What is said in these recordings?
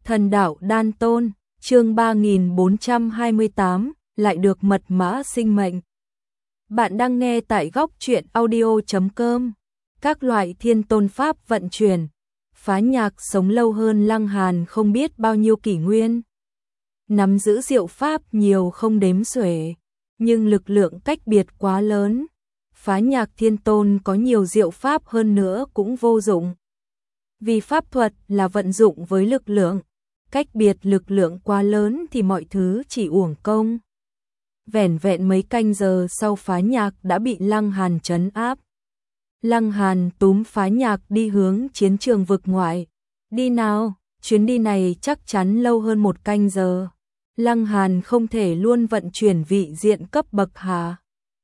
Thần đạo đan tôn, chương 3428, lại được mật mã sinh mệnh. Bạn đang nghe tại góc truyện audio.com. Các loại thiên tôn pháp vận chuyển, Phá Nhạc sống lâu hơn Lăng Hàn không biết bao nhiêu kỷ nguyên. Nắm giữ diệu pháp nhiều không đếm xuể, nhưng lực lượng cách biệt quá lớn. Phá Nhạc thiên tôn có nhiều diệu pháp hơn nữa cũng vô dụng. Vì pháp thuật là vận dụng với lực lượng, cách biệt lực lượng quá lớn thì mọi thứ chỉ uổng công. Vẻn vẹn mấy canh giờ sau Phá Nhạc đã bị Lăng Hàn trấn áp. Lăng Hàn túm Phá Nhạc đi hướng chiến trường vực ngoại. Đi nào, chuyến đi này chắc chắn lâu hơn một canh giờ. Lăng Hàn không thể luôn vận chuyển vị diện cấp bậc hạ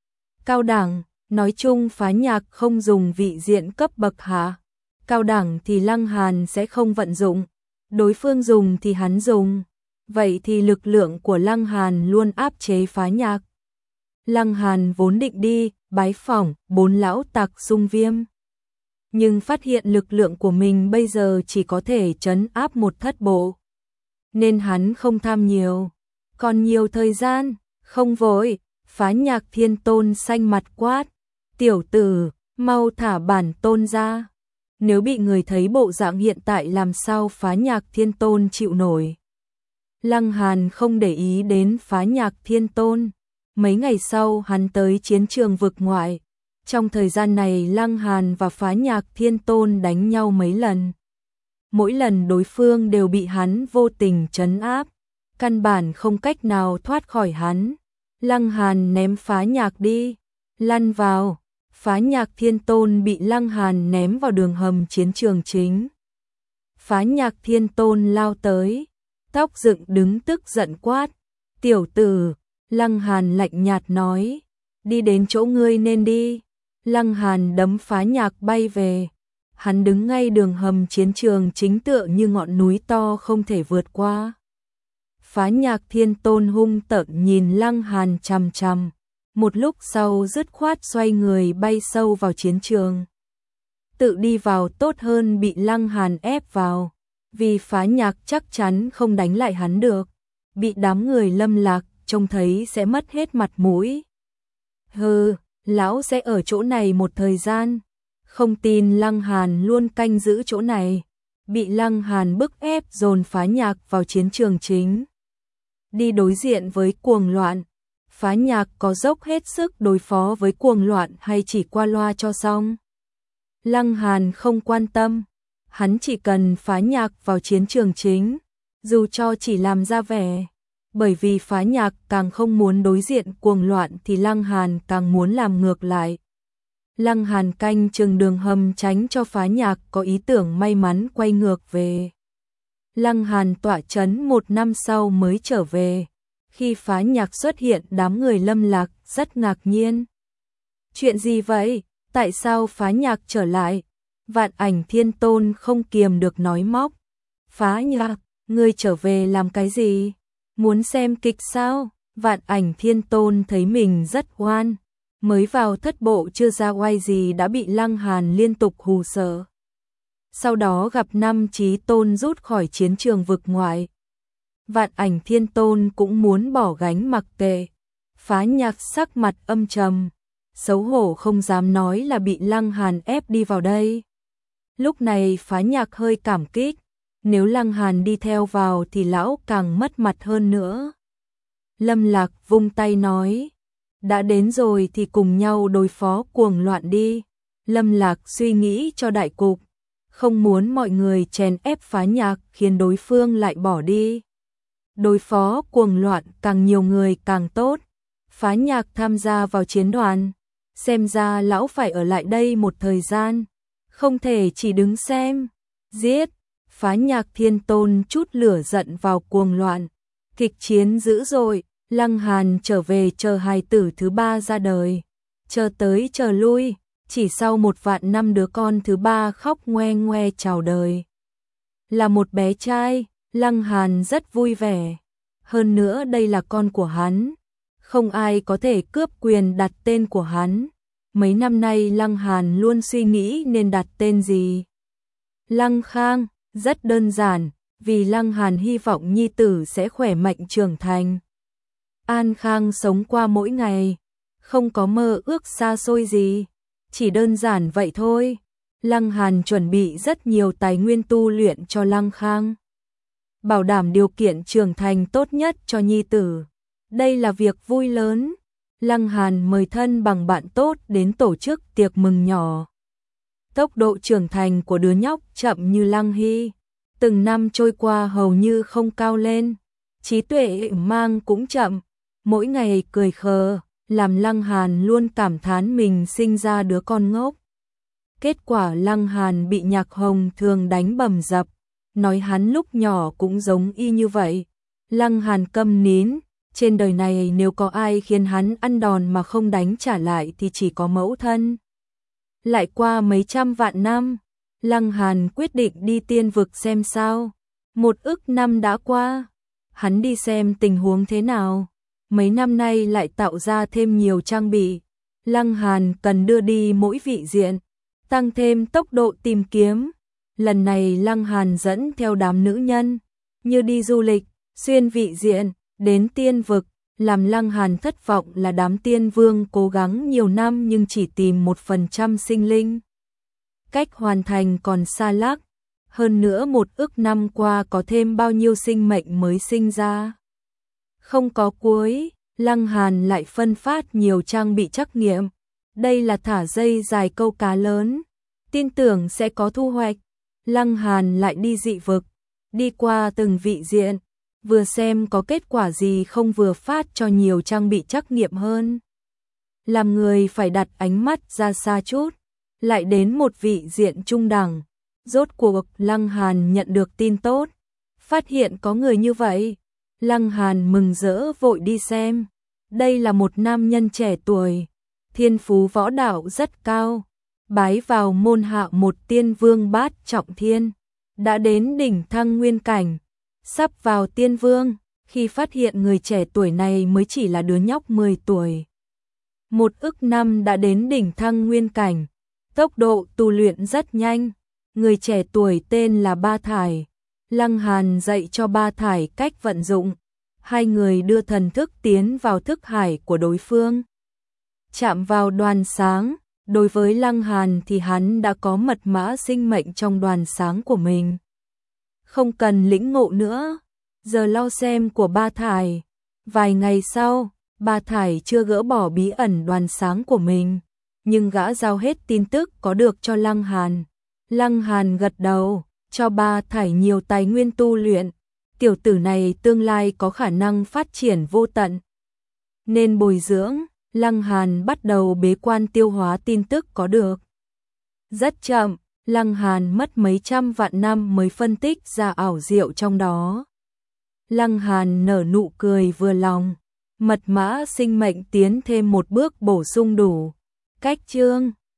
cao đẳng, nói chung Phá Nhạc không dùng vị diện cấp bậc hạ cao đẳng thì Lăng Hàn sẽ không vận dụng, đối phương dùng thì hắn dùng, vậy thì lực lượng của Lăng Hàn luôn áp chế Phá Nhạc. Lăng Hàn vốn định đi bái phỏng 4 lão tặc Xung Viêm, nhưng phát hiện lực lượng của mình bây giờ chỉ có thể trấn áp một thất bộ, nên hắn không tham nhiều. Còn nhiều thời gian, không vội. Phá Nhạc thiên tôn xanh mặt quát, tiểu tử, mau thả bản tôn ra. Nếu bị người thấy bộ dạng hiện tại làm sao Phá Nhạc thiên tôn chịu nổi. Lăng Hàn không để ý đến Phá Nhạc thiên tôn. Mấy ngày sau hắn tới chiến trường vực ngoại. Trong thời gian này Lăng Hàn và Phá Nhạc thiên tôn đánh nhau mấy lần. Mỗi lần đối phương đều bị hắn vô tình trấn áp, căn bản không cách nào thoát khỏi hắn. Lăng Hàn ném Phá Nhạc đi, lăn vào. Phá Nhạc thiên tôn bị Lăng Hàn ném vào đường hầm chiến trường chính. Phá Nhạc thiên tôn lao tới, tóc dựng đứng tức giận quát, tiểu tử. Lăng Hàn lạnh nhạt nói, đi đến chỗ ngươi nên đi. Lăng Hàn đấm Phá Nhạc bay về. Hắn đứng ngay đường hầm chiến trường chính tựa như ngọn núi to không thể vượt qua. Phá Nhạc thiên tôn hung tợn nhìn Lăng Hàn chằm chằm. Một lúc sau dứt khoát xoay người bay sâu vào chiến trường. Tự đi vào tốt hơn bị Lăng Hàn ép vào, vì Phá Nhạc chắc chắn không đánh lại hắn được. Bị đám người Lâm Lạc trông thấy sẽ mất hết mặt mũi. Hừ, lão sẽ ở chỗ này một thời gian. Không tin Lăng Hàn luôn canh giữ chỗ này. Bị Lăng Hàn bức ép dồn Phá Nhạc vào chiến trường chính. Đi đối diện với cuồng loạn. Phá Nhạc có dốc hết sức đối phó với cuồng loạn hay chỉ qua loa cho xong? Lăng Hàn không quan tâm. Hắn chỉ cần Phá Nhạc vào chiến trường chính, dù cho chỉ làm ra vẻ. Bởi vì Phá Nhạc càng không muốn đối diện cuồng loạn thì Lăng Hàn càng muốn làm ngược lại. Lăng Hàn canh chừng đường hầm tránh cho Phá Nhạc có ý tưởng may mắn quay ngược về. Lăng Hàn tọa trấn 1 năm sau mới trở về. Khi Phá Nhạc xuất hiện đám người Lâm Lạc rất ngạc nhiên. Chuyện gì vậy? Tại sao Phá Nhạc trở lại? Vạn Ảnh thiên tôn không kiềm được nói móc. Phá Nhạc, ngươi trở về làm cái gì? Muốn xem kịch sao? Vạn Ảnh thiên tôn thấy mình rất oan. Mới vào thất bộ chưa ra oai gì đã bị Lăng Hàn liên tục hù sợ. Sau đó gặp 5 chí tôn rút khỏi chiến trường vực ngoại. Vạn Ảnh thiên tôn cũng muốn bỏ gánh mặc kệ. Phá Nhạc sắc mặt âm trầm, xấu hổ không dám nói là bị Lăng Hàn ép đi vào đây. Lúc này Phá Nhạc hơi cảm kích, nếu Lăng Hàn đi theo vào thì lão càng mất mặt hơn nữa. Lâm Lạc vung tay nói, đã đến rồi thì cùng nhau đối phó cuồng loạn đi. Lâm Lạc suy nghĩ cho đại cục, không muốn mọi người chèn ép Phá Nhạc khiến đối phương lại bỏ đi. Đối phó cuồng loạn càng nhiều người càng tốt. Phá Nhạc tham gia vào chiến đoàn, xem ra lão phải ở lại đây một thời gian, không thể chỉ đứng xem. Giết! Phá Nhạc thiên tôn chút lửa giận vào cuồng loạn. Kịch chiến dữ dội, Lăng Hàn trở về chờ hài tử thứ 3 ra đời. Chờ tới chờ lui, chỉ sau 1 vạn năm đứa con thứ 3 khóc ngoe ngoe chào đời. Là một bé trai, Lăng Hàn rất vui vẻ. Hơn nữa đây là con của hắn. Không ai có thể cướp quyền đặt tên của hắn. Mấy năm nay Lăng Hàn luôn suy nghĩ nên đặt tên gì. Lăng Khang, rất đơn giản, vì Lăng Hàn hy vọng nhi tử sẽ khỏe mạnh trưởng thành. An khang sống qua mỗi ngày, không có mơ ước xa xôi gì, chỉ đơn giản vậy thôi. Lăng Hàn chuẩn bị rất nhiều tài nguyên tu luyện cho Lăng Khang, bảo đảm điều kiện trưởng thành tốt nhất cho nhi tử. Đây là việc vui lớn. Lăng Hàn mời thân bằng bạn tốt đến tổ chức tiệc mừng nhỏ. Tốc độ trưởng thành của đứa nhóc chậm như Lăng Hy, từng năm trôi qua hầu như không cao lên, trí tuệ mang cũng chậm, mỗi ngày cười khờ, làm Lăng Hàn luôn cảm thán mình sinh ra đứa con ngốc. Kết quả Lăng Hàn bị Nhạc Hồng thường đánh bầm dập, nói hắn lúc nhỏ cũng giống y như vậy. Lăng Hàn câm nín, trên đời này nếu có ai khiến hắn ăn đòn mà không đánh trả lại thì chỉ có mẫu thân. Lại qua mấy trăm vạn năm, Lăng Hàn quyết định đi tiên vực xem sao. 1 ức năm đã qua, hắn đi xem tình huống thế nào. Mấy năm nay lại tạo ra thêm nhiều trang bị, Lăng Hàn cần đưa đi mỗi vị diện, tăng thêm tốc độ tìm kiếm. Lần này Lăng Hàn dẫn theo đám nữ nhân, như đi du lịch, xuyên vị diện, đến tiên vực. Làm Lăng Hàn thất vọng là đám tiên vương cố gắng nhiều năm nhưng chỉ tìm 1% sinh linh. Cách hoàn thành còn xa lắc, hơn nữa 1 ức năm qua có thêm bao nhiêu sinh mệnh mới sinh ra. Không có cuối, Lăng Hàn lại phân phát nhiều trang bị trắc nghiệm. Đây là thả dây dài câu cá lớn, tin tưởng sẽ có thu hoạch. Lăng Hàn lại đi dị vực, đi qua từng vị diện, vừa xem có kết quả gì không vừa phát cho nhiều trang bị trắc nghiệm hơn. Làm người phải đặt ánh mắt ra xa chút, lại đến một vị diện trung đẳng. Rốt cuộc Lăng Hàn nhận được tin tốt, phát hiện có người như vậy. Lăng Hàn mừng rỡ vội đi xem. Đây là một nam nhân trẻ tuổi, thiên phú võ đạo rất cao, bái vào môn hạ một tiên vương bát trọng thiên, đã đến đỉnh thăng nguyên cảnh, sắp vào tiên vương, khi phát hiện người trẻ tuổi này mới chỉ là đứa nhóc 10 tuổi. 1 ức năm đã đến đỉnh thăng nguyên cảnh, tốc độ tu luyện rất nhanh. Người trẻ tuổi tên là Ba Thải, Lăng Hàn dạy cho Ba Thải cách vận dụng. Hai người đưa thần thức tiến vào thức hải của đối phương, chạm vào đoàn sáng. Đối với Lăng Hàn thì hắn đã có mật mã sinh mệnh trong đoàn sáng của mình, không cần lĩnh ngộ nữa. Giờ lo xem của Ba Thải. Vài ngày sau, Ba Thải chưa gỡ bỏ bí ẩn đoàn sáng của mình, nhưng gã giao hết tin tức có được cho Lăng Hàn. Lăng Hàn gật đầu, cho Ba Thải nhiều tài nguyên tu luyện. Tiểu tử này tương lai có khả năng phát triển vô tận, nên bồi dưỡng. Lăng Hàn bắt đầu bế quan tiêu hóa tin tức có được. Rất chậm, Lăng Hàn mất mấy trăm vạn năm mới phân tích ra ảo diệu trong đó. Lăng Hàn nở nụ cười vừa lòng, mật mã sinh mệnh tiến thêm một bước bổ sung đủ. Cách chương